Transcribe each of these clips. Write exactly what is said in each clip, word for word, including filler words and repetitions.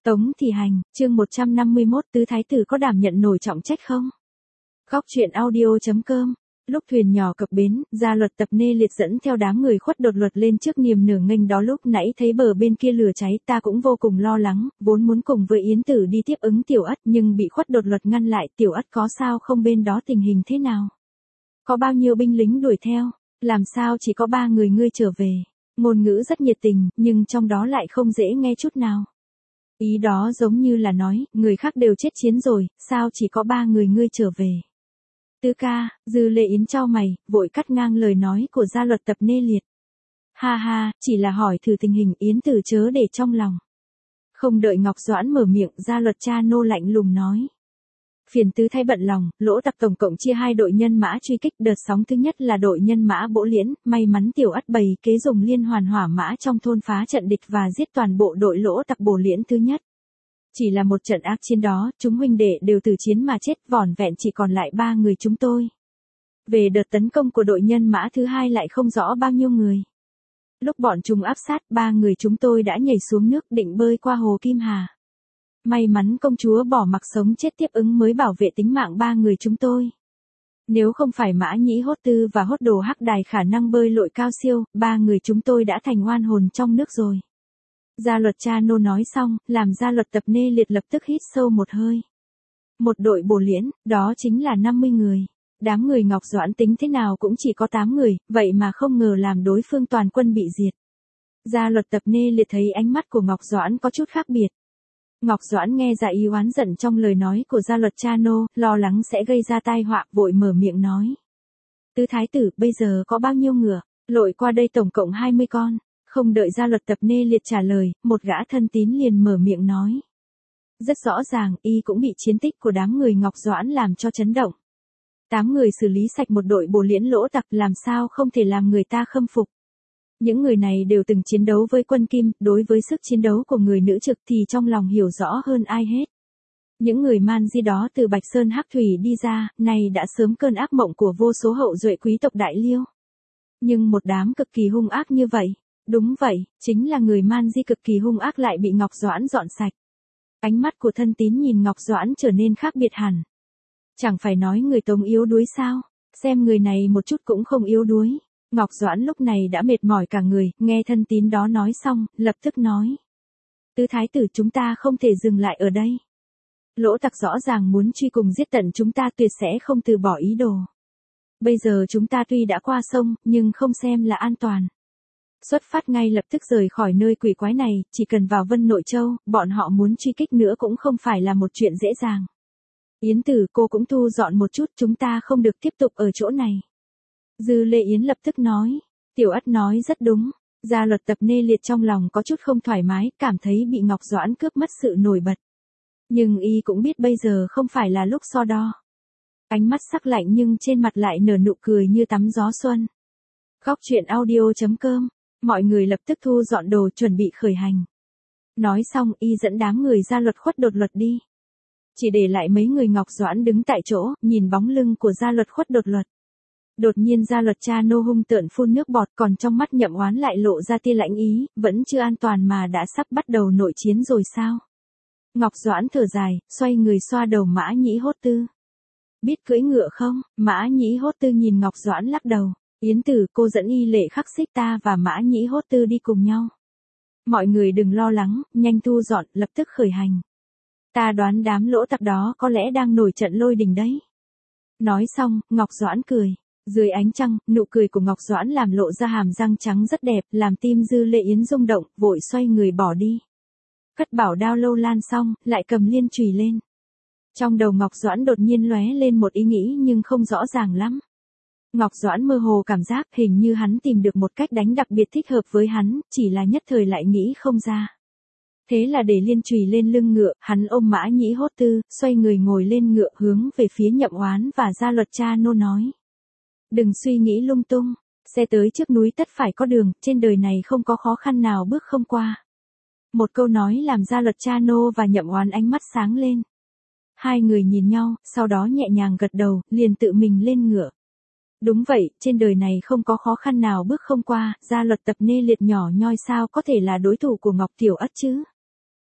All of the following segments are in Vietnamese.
Tống Thị Hành, chương một trăm năm mươi mốt, tứ thái tử có đảm nhận nổi trọng trách không? Góc truyện audio.com. Lúc thuyền nhỏ cập bến, Gia Luật Tập Nê Liệt dẫn theo đám người Khuất Đột Luật lên trước niềm nửa nghênh đó. Lúc nãy thấy bờ bên kia lửa cháy, ta cũng vô cùng lo lắng, vốn muốn cùng với Yến Tử đi tiếp ứng Tiểu Ất, nhưng bị Khuất Đột Luật ngăn lại. Tiểu Ất có sao không, bên đó tình hình thế nào? Có bao nhiêu binh lính đuổi theo? Làm sao chỉ có ba người ngươi trở về? Ngôn ngữ rất nhiệt tình, nhưng trong đó lại không dễ nghe chút nào. Ý đó giống như là nói, người khác đều chết chiến rồi, sao chỉ có ba người ngươi trở về? Tứ ca, Dư Lệ Yến chau mày, vội cắt ngang lời nói của Gia Luật Tập Nê Liệt. Ha ha, chỉ là hỏi thử tình hình, Yến Tử chớ để trong lòng. Không đợi Ngọc Doãn mở miệng, Gia Luật cha nô lạnh lùng nói. Phiền tứ thay bận lòng, Lỗ Tặc tổng cộng chia hai đội nhân mã truy kích. Đợt sóng thứ nhất là đội nhân mã Bỗ Liễn, may mắn Tiểu Ất bày kế dùng liên hoàn hỏa mã trong thôn phá trận địch và giết toàn bộ đội Lỗ Tặc Bỗ Liễn thứ nhất. Chỉ là một trận ác chiến đó, chúng huynh đệ đều từ chiến mà chết, vỏn vẹn chỉ còn lại ba người chúng tôi. Về đợt tấn công của đội nhân mã thứ hai lại không rõ bao nhiêu người. Lúc bọn chúng áp sát, ba người chúng tôi đã nhảy xuống nước định bơi qua hồ Kim Hà. May mắn công chúa bỏ mặc sống chết tiếp ứng mới bảo vệ tính mạng ba người chúng tôi. Nếu không phải Mã Nhĩ Hốt Tư và Hốt Đồ Hắc Đài khả năng bơi lội cao siêu, ba người chúng tôi đã thành oan hồn trong nước rồi. Gia Luật cha nô nói xong, làm Gia Luật Tập Nê Liệt lập tức hít sâu một hơi. Một đội Bổ Liễn, đó chính là năm mươi người. Đám người Ngọc Doãn tính thế nào cũng chỉ có tám người, vậy mà không ngờ làm đối phương toàn quân bị diệt. Gia Luật Tập Nê Liệt thấy ánh mắt của Ngọc Doãn có chút khác biệt. Ngọc Doãn nghe ra ý oán giận trong lời nói của Gia Luật cha nô, lo lắng sẽ gây ra tai họa, vội mở miệng nói. Tứ thái tử, bây giờ có bao nhiêu ngựa? Lội qua đây tổng cộng hai mươi con. Không đợi Gia Luật Tập Nê Liệt trả lời, một gã thân tín liền mở miệng nói. Rất rõ ràng, y cũng bị chiến tích của đám người Ngọc Doãn làm cho chấn động. Tám người xử lý sạch một đội Bổ Liễn Lỗ Tặc, làm sao không thể làm người ta khâm phục. Những người này đều từng chiến đấu với quân Kim, đối với sức chiến đấu của người nữ trực thì trong lòng hiểu rõ hơn ai hết. Những người man di đó từ Bạch Sơn Hắc Thủy đi ra, này đã sớm cơn ác mộng của vô số hậu duệ quý tộc Đại Liêu. Nhưng một đám cực kỳ hung ác như vậy. Đúng vậy, chính là người man di cực kỳ hung ác lại bị Ngọc Doãn dọn sạch. Ánh mắt của thân tín nhìn Ngọc Doãn trở nên khác biệt hẳn. Chẳng phải nói người Tống yếu đuối sao, xem người này một chút cũng không yếu đuối. Ngọc Doãn lúc này đã mệt mỏi cả người, nghe thân tín đó nói xong, lập tức nói. Tứ thái tử, chúng ta không thể dừng lại ở đây. Lỗ Tặc rõ ràng muốn truy cùng giết tận chúng ta, tuyệt sẽ không từ bỏ ý đồ. Bây giờ chúng ta tuy đã qua sông, nhưng không xem là an toàn. Xuất phát ngay lập tức rời khỏi nơi quỷ quái này, chỉ cần vào Vân Nội Châu, bọn họ muốn truy kích nữa cũng không phải là một chuyện dễ dàng. Yến Tử, cô cũng thu dọn một chút, chúng ta không được tiếp tục ở chỗ này. Dư Lệ Yến lập tức nói. Tiểu Ất nói rất đúng. Gia Luật Tập Nê Liệt trong lòng có chút không thoải mái, cảm thấy bị Ngọc Doãn cướp mất sự nổi bật. Nhưng y cũng biết bây giờ không phải là lúc so đo. Ánh mắt sắc lạnh nhưng trên mặt lại nở nụ cười như tắm gió xuân. Góc truyện audio.com. Mọi người lập tức thu dọn đồ chuẩn bị khởi hành. Nói xong y dẫn đám người Gia Luật Khuất Đột Luật đi. Chỉ để lại mấy người Ngọc Doãn đứng tại chỗ, nhìn bóng lưng của Gia Luật Khuất Đột Luật. Đột nhiên Gia Luật cha nô hung tợn phun nước bọt, còn trong mắt Nhậm Oán lại lộ ra tia lãnh ý, vẫn chưa an toàn mà đã sắp bắt đầu nội chiến rồi sao? Ngọc Doãn thở dài, xoay người xoa đầu Mã Nhĩ Hốt Tư. Biết cưỡi ngựa không? Mã Nhĩ Hốt Tư nhìn Ngọc Doãn lắc đầu. Yến Tử, cô dẫn y lệ khắc xích ta và Mã Nhĩ Hốt Tư đi cùng nhau. Mọi người đừng lo lắng, nhanh thu dọn, lập tức khởi hành. Ta đoán đám Lỗ Tặc đó có lẽ đang nổi trận lôi đình đấy. Nói xong, Ngọc Doãn cười. Dưới ánh trăng, nụ cười của Ngọc Doãn làm lộ ra hàm răng trắng rất đẹp, làm tim Dư Lệ Yến rung động, vội xoay người bỏ đi. Cất bảo đao lâu lan xong, lại cầm liên chùy lên. Trong đầu Ngọc Doãn đột nhiên lóe lên một ý nghĩ nhưng không rõ ràng lắm. Ngọc Doãn mơ hồ cảm giác hình như hắn tìm được một cách đánh đặc biệt thích hợp với hắn, chỉ là nhất thời lại nghĩ không ra. Thế là để liên chùy lên lưng ngựa, hắn ôm Mã Nhĩ Hốt Tư, xoay người ngồi lên ngựa hướng về phía Nhậm Oán và Gia Luật cha nô nói. Đừng suy nghĩ lung tung, xe tới trước núi tất phải có đường, trên đời này không có khó khăn nào bước không qua. Một câu nói làm Gia Luật cha nô và Nhậm Oán ánh mắt sáng lên. Hai người nhìn nhau, sau đó nhẹ nhàng gật đầu, liền tự mình lên ngựa. Đúng vậy, trên đời này không có khó khăn nào bước không qua, Gia Luật Tập Nê Liệt nhỏ nhoi sao có thể là đối thủ của Ngọc Tiểu Ất chứ?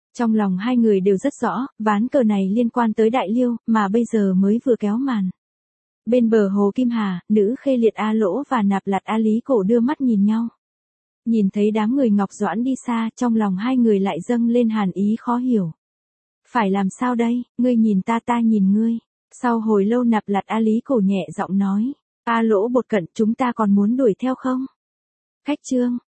Trong lòng hai người đều rất rõ, ván cờ này liên quan tới Đại Liêu, mà bây giờ mới vừa kéo màn. Bên bờ hồ Kim Hà, nữ Khê Liệt A Lỗ và Nạp Lạt A Lý Cổ đưa mắt nhìn nhau. Nhìn thấy đám người Ngọc Doãn đi xa, trong lòng hai người lại dâng lên hàn ý khó hiểu. Phải làm sao đây, ngươi nhìn ta ta nhìn ngươi. Sau hồi lâu Nạp Lạt A Lý Cổ nhẹ giọng nói. A Lỗ Bột Cận, chúng ta còn muốn đuổi theo không? Khách Trương,